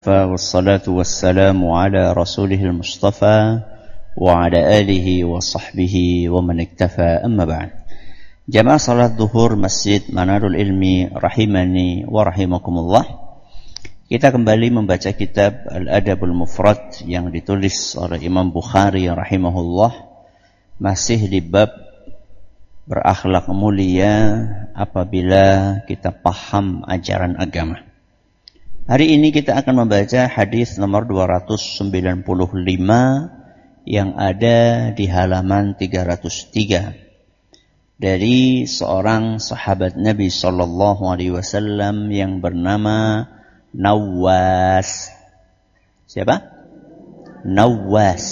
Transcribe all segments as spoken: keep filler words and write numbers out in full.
والصلاة والسلام على رسوله المصطفى وعلى آله وصحبه ومن اكتفى أما بعد. Jamaah salat zuhur Masjid Manarul Ilmi rahimani wa rahimakumullah. Kita kembali membaca kitab Al-Adabul Mufrad yang ditulis oleh Imam Bukhari rahimahullah, masih di bab berakhlak mulia apabila kita paham ajaran agama. Hari ini kita akan membaca hadis nomor dua ratus sembilan puluh lima yang ada di halaman tiga ratus tiga dari seorang sahabat Nabi sallallahu alaihi wasallam yang bernama Nawas. Siapa? Nawas.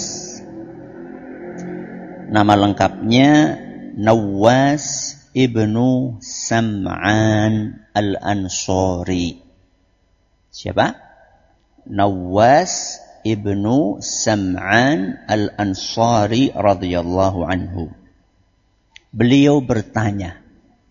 Nama lengkapnya Nawas ibnu Sam'an al-Ansari. Siapa? Nawas ibnu Sam'an al-Ansari radhiyallahu anhu. Beliau bertanya.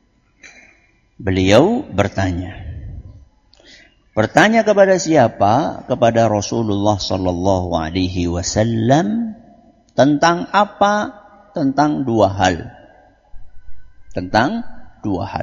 Beliau bertanya. Bertanya kepada siapa? Kepada Rasulullah sallallahu alaihi wasallam tentang apa? Tentang dua hal. Tentang dua hal.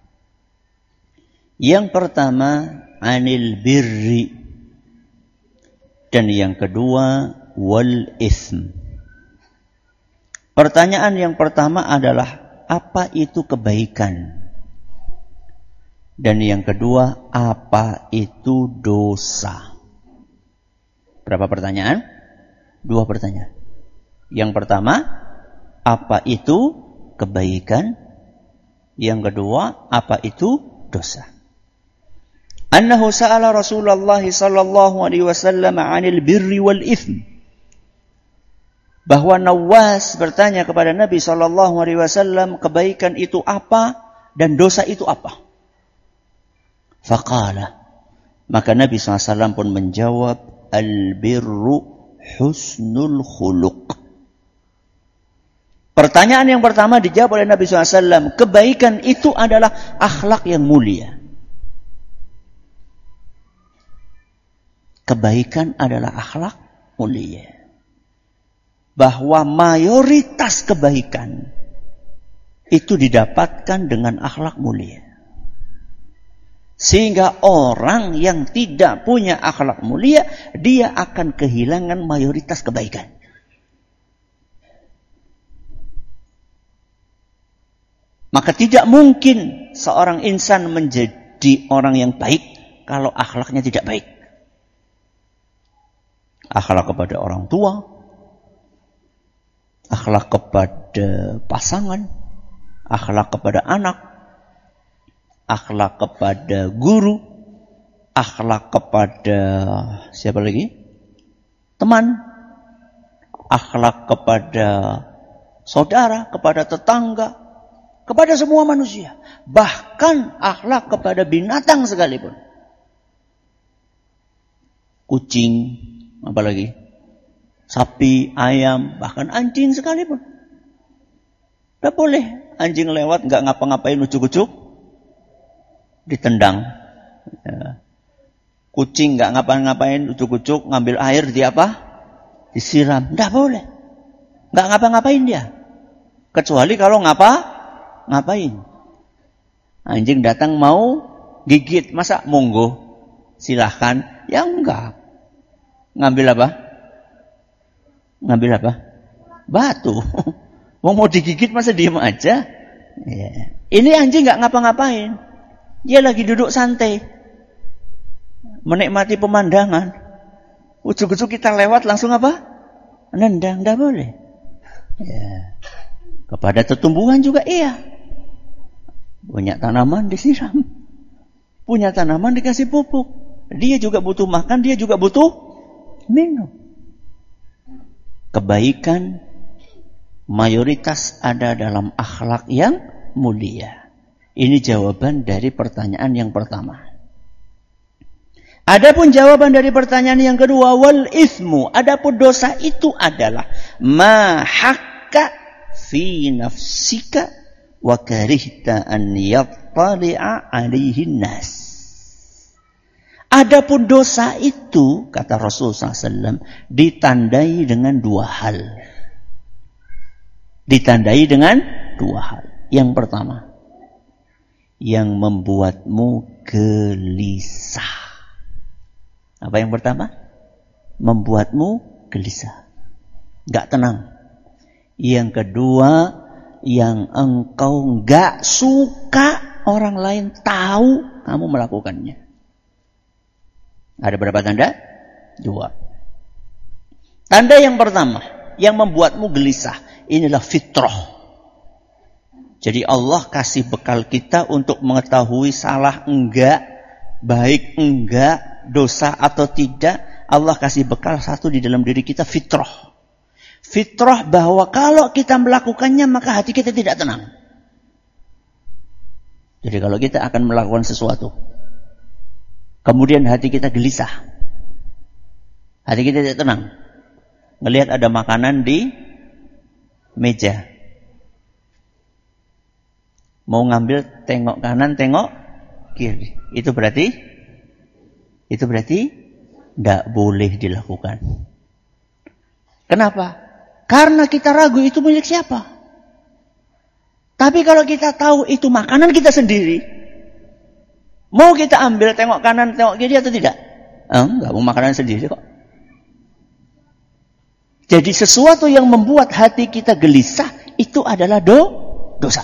Yang pertama, anil birri, dan yang kedua wal ism. Pertanyaan yang pertama adalah apa itu kebaikan, dan yang kedua apa itu dosa. Berapa pertanyaan? Dua pertanyaan. Yang pertama, apa itu kebaikan? Yang kedua, apa itu dosa? Annahu sa'ala Rasulullah sallallahu alaihi wasallam 'anil birri wal itsm. Bahwa Nawas bertanya kepada Nabi sallallahu alaihi wasallam, kebaikan itu apa dan dosa itu apa? Faqala, maka Nabi sallallahu alaihi wasallam pun menjawab, al birru husnul khuluq. Pertanyaan yang pertama dijawab oleh Nabi sallallahu alaihi wasallam, kebaikan itu adalah akhlak yang mulia. Kebaikan adalah akhlak mulia. Bahwa mayoritas kebaikan itu didapatkan dengan akhlak mulia. Sehingga orang yang tidak punya akhlak mulia, dia akan kehilangan mayoritas kebaikan. Maka tidak mungkin seorang insan menjadi orang yang baik kalau akhlaknya tidak baik. Akhlak kepada orang tua, akhlak kepada pasangan, akhlak kepada anak, akhlak kepada guru, akhlak kepada siapa lagi? Teman, akhlak kepada saudara, kepada tetangga, kepada semua manusia. Bahkan akhlak kepada binatang sekalipun. Kucing, apalagi sapi, ayam, bahkan anjing sekalipun. Tidak boleh anjing lewat nggak ngapa-ngapain, ucuk-ucuk ditendang. Ya. Kucing nggak ngapa-ngapain, ucuk-ucuk ngambil air di apa? Disiram. Tidak boleh. Nggak ngapa-ngapain dia. Kecuali kalau ngapa? Ngapain. Anjing datang mau gigit, masa monggo silahkan? Ya enggak. Ngambil apa? Ngambil apa? Batu. Mau mau digigit masa diem aja? Ya. Ini anjing nggak ngapa-ngapain. Dia lagi duduk santai, menikmati pemandangan. Ujuk-ujuk kita lewat langsung apa? Nendang, nggak boleh. Ya. Kepada tumbuhan juga iya. Punya tanaman disiram, punya tanaman dikasih pupuk. Dia juga butuh makan, dia juga butuh minum. Kebaikan mayoritas ada dalam akhlak yang mulia. Ini jawaban dari pertanyaan yang pertama. Adapun jawaban dari pertanyaan yang kedua, wal ismu, adapun dosa itu adalah ma hakka fi nafsika wa karihta an yattali'a alaihi nas. Adapun dosa itu, kata Rasulullah shallallahu alaihi wasallam, ditandai dengan dua hal. Ditandai dengan dua hal. Yang pertama, yang membuatmu gelisah. Apa yang pertama? Membuatmu gelisah. Gak tenang. Yang kedua, yang engkau gak suka orang lain tahu kamu melakukannya. Ada berapa tanda? Dua. Tanda yang pertama, yang membuatmu gelisah, inilah fitrah. Jadi Allah kasih bekal kita untuk mengetahui salah enggak, baik enggak, dosa atau tidak. Allah kasih bekal satu di dalam diri kita, fitrah. Fitrah bahwa kalau kita melakukannya maka hati kita tidak tenang. Jadi kalau kita akan melakukan sesuatu, kemudian hati kita gelisah, hati kita tidak tenang, melihat ada makanan di meja, mau ngambil tengok kanan, tengok kiri, itu berarti itu berarti tidak boleh dilakukan. Kenapa? Karena kita ragu itu milik siapa. Tapi kalau kita tahu itu makanan kita sendiri, mau kita ambil tengok kanan, tengok kiri atau tidak? Eh, enggak, mau makanan sendiri kok. Jadi sesuatu yang membuat hati kita gelisah itu adalah do, dosa.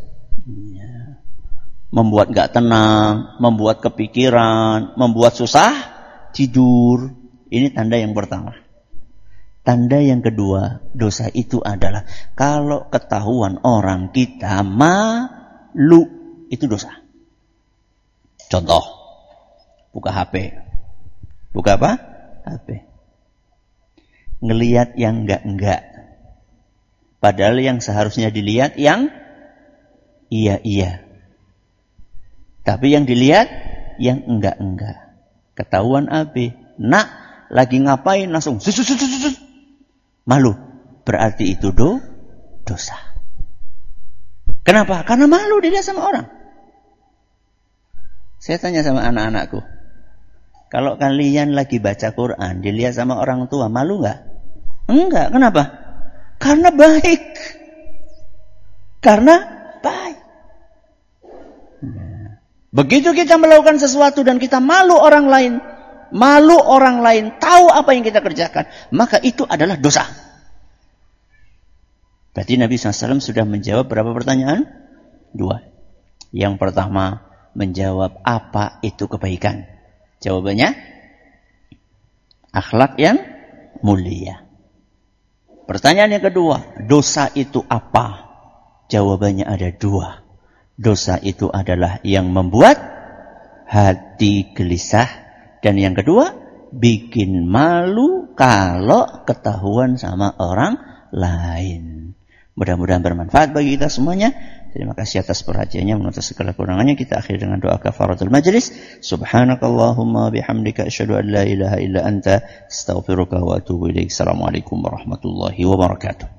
Membuat enggak tenang, membuat kepikiran, membuat susah tidur. Ini tanda yang pertama. Tanda yang kedua, dosa itu adalah kalau ketahuan orang kita malu, itu dosa. Contoh, buka H P. Buka apa? H P. Ngelihat yang enggak-enggak. Padahal yang seharusnya dilihat yang iya-iya. Tapi yang dilihat yang enggak-enggak. Ketahuan A B. Nak, lagi ngapain? Langsung sus, sus, sus, sus. Malu. Berarti itu do, dosa. Kenapa? Karena malu dilihat sama orang. Saya tanya sama anak-anakku, kalau kalian lagi baca Quran, dilihat sama orang tua, malu nggak? Enggak. Kenapa? Karena baik. Karena baik. Begitu kita melakukan sesuatu dan kita malu orang lain, malu orang lain tahu apa yang kita kerjakan, maka itu adalah dosa. Berarti Nabi shallallahu alaihi wasallam sudah menjawab berapa pertanyaan? Dua. Yang pertama, menjawab apa itu kebaikan. Jawabannya, akhlak yang mulia. Pertanyaan yang kedua, dosa itu apa? Jawabannya ada dua. Dosa itu adalah yang membuat hati gelisah. Dan yang kedua, bikin malu kalau ketahuan sama orang lain. Mudah-mudahan bermanfaat bagi kita semuanya. Terima kasih atas perhatiannya, menutup segala kurangannya. Kita akhiri dengan doa kafaratul majlis. Subhanakallahumma bihamdika asyhadu an la ilaha illa anta astaghfiruka wa atubu ilaik. Assalamualaikum warahmatullahi wabarakatuh.